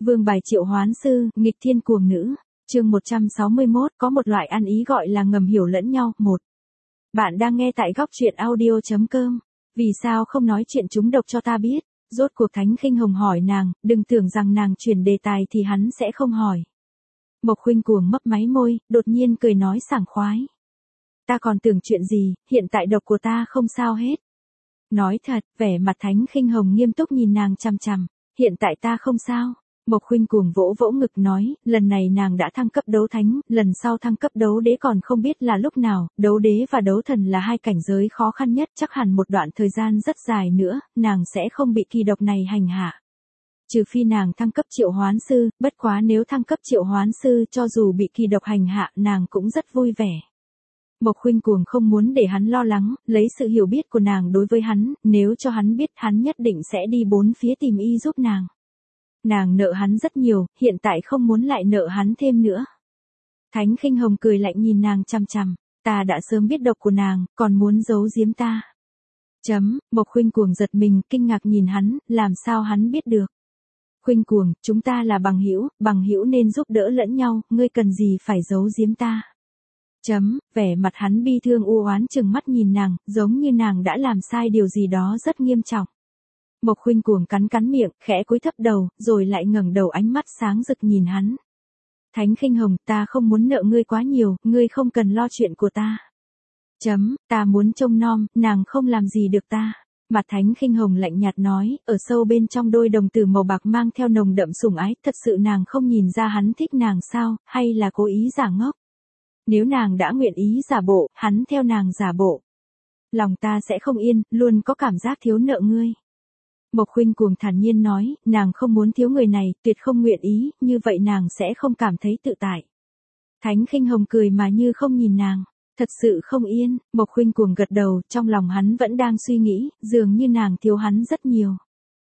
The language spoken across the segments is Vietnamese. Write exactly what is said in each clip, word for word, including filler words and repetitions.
Vương bài triệu hoán sư, nghịch thiên cuồng nữ. Chương một trăm sáu mươi mốt, có một loại ăn ý gọi là ngầm hiểu lẫn nhau. một. Bạn đang nghe tại góc truyện audio chấm com. Vì sao không nói chuyện trúng độc cho ta biết? Rốt cuộc Thánh Khinh Hồng hỏi nàng, đừng tưởng rằng nàng chuyển đề tài thì hắn sẽ không hỏi. Mộc Khuynh Cuồng mấp máy môi, đột nhiên cười nói sảng khoái. Ta còn tưởng chuyện gì, hiện tại độc của ta không sao hết. Nói thật, vẻ mặt Thánh Khinh Hồng nghiêm túc nhìn nàng chằm chằm. Hiện tại ta không sao. Mộc Khuynh Cuồng vỗ vỗ ngực nói, lần này nàng đã thăng cấp đấu thánh, lần sau thăng cấp đấu đế còn không biết là lúc nào, đấu đế và đấu thần là hai cảnh giới khó khăn nhất, chắc hẳn một đoạn thời gian rất dài nữa, nàng sẽ không bị kỳ độc này hành hạ. Trừ phi nàng thăng cấp triệu hoán sư, bất quá nếu thăng cấp triệu hoán sư cho dù bị kỳ độc hành hạ nàng cũng rất vui vẻ. Mộc Khuynh Cuồng không muốn để hắn lo lắng, lấy sự hiểu biết của nàng đối với hắn, nếu cho hắn biết hắn nhất định sẽ đi bốn phía tìm y giúp nàng. Nàng nợ hắn rất nhiều, hiện tại không muốn lại nợ hắn thêm nữa. Thánh Khinh Hồng cười lạnh nhìn nàng chằm chằm, ta đã sớm biết độc của nàng, còn muốn giấu giếm ta. Chấm, Mộc Khuynh Cuồng giật mình, kinh ngạc nhìn hắn, làm sao hắn biết được. Khuynh Cuồng, chúng ta là bằng hữu, bằng hữu nên giúp đỡ lẫn nhau, ngươi cần gì phải giấu giếm ta. Chấm, vẻ mặt hắn bi thương u oán chừng mắt nhìn nàng, giống như nàng đã làm sai điều gì đó rất nghiêm trọng. Mộc Khuynh Cuồng cắn cắn miệng, khẽ cúi thấp đầu, rồi lại ngẩng đầu ánh mắt sáng rực nhìn hắn. Thánh Khinh Hồng, ta không muốn nợ ngươi quá nhiều, ngươi không cần lo chuyện của ta. Chấm, ta muốn trông nom, nàng không làm gì được ta. Mặt Thánh Khinh Hồng lạnh nhạt nói, ở sâu bên trong đôi đồng tử màu bạc mang theo nồng đậm sủng ái, thật sự nàng không nhìn ra hắn thích nàng sao, hay là cố ý giả ngốc. Nếu nàng đã nguyện ý giả bộ, hắn theo nàng giả bộ. Lòng ta sẽ không yên, luôn có cảm giác thiếu nợ ngươi. Mộc Khuynh Cuồng thản nhiên nói, nàng không muốn thiếu người này, tuyệt không nguyện ý, như vậy nàng sẽ không cảm thấy tự tại. Thánh Khinh Hồng cười mà như không nhìn nàng, thật sự không yên. Mộc Khuynh Cuồng gật đầu, trong lòng hắn vẫn đang suy nghĩ, dường như nàng thiếu hắn rất nhiều.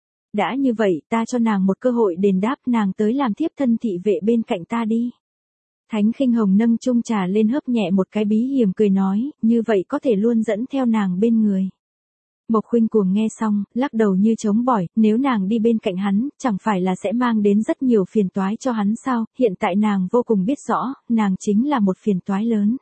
Đã như vậy, ta cho nàng một cơ hội đền đáp, nàng tới làm thiếp thân thị vệ bên cạnh ta đi. Thánh Khinh Hồng nâng chung trà lên hớp nhẹ một cái bí hiểm cười nói, như vậy có thể luôn dẫn theo nàng bên người. Mộc Khuynh Cuồng nghe xong, lắc đầu như chống bỏi, nếu nàng đi bên cạnh hắn, chẳng phải là sẽ mang đến rất nhiều phiền toái cho hắn sao, hiện tại nàng vô cùng biết rõ, nàng chính là một phiền toái lớn.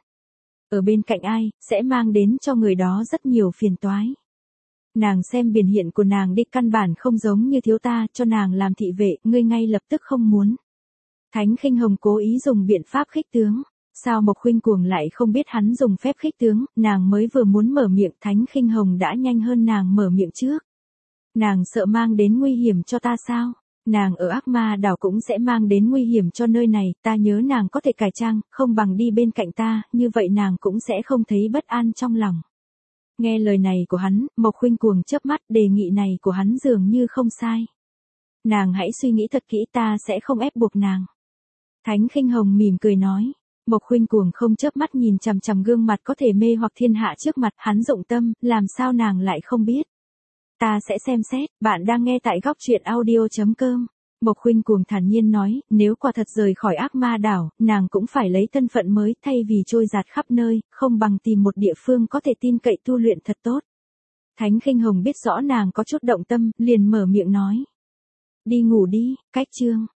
Ở bên cạnh ai, sẽ mang đến cho người đó rất nhiều phiền toái. Nàng xem biểu hiện của nàng đi căn bản không giống như thiếu ta, cho nàng làm thị vệ, ngươi ngay lập tức không muốn. Thánh Khinh Hồng cố ý dùng biện pháp khích tướng. Sao Mộc Khuynh Cuồng lại không biết hắn dùng phép khích tướng, nàng mới vừa muốn mở miệng, Thánh Khinh Hồng đã nhanh hơn nàng mở miệng trước. Nàng sợ mang đến nguy hiểm cho ta sao? Nàng ở Ác Ma đảo cũng sẽ mang đến nguy hiểm cho nơi này, ta nhớ nàng có thể cải trang, không bằng đi bên cạnh ta, như vậy nàng cũng sẽ không thấy bất an trong lòng. Nghe lời này của hắn, Mộc Khuynh Cuồng chớp mắt, đề nghị này của hắn dường như không sai. Nàng hãy suy nghĩ thật kỹ, ta sẽ không ép buộc nàng. Thánh Khinh Hồng mỉm cười nói. Mộc Khuynh Cuồng không chớp mắt nhìn chằm chằm gương mặt có thể mê hoặc thiên hạ trước mặt, hắn dụng tâm, làm sao nàng lại không biết. Ta sẽ xem xét, bạn đang nghe tại góc truyện audio chấm com. Mộc Khuynh Cuồng thản nhiên nói, nếu quả thật rời khỏi Ác Ma đảo, nàng cũng phải lấy thân phận mới, thay vì trôi dạt khắp nơi, không bằng tìm một địa phương có thể tin cậy tu luyện thật tốt. Thánh Khinh Hồng biết rõ nàng có chút động tâm, liền mở miệng nói. Đi ngủ đi, cách chương.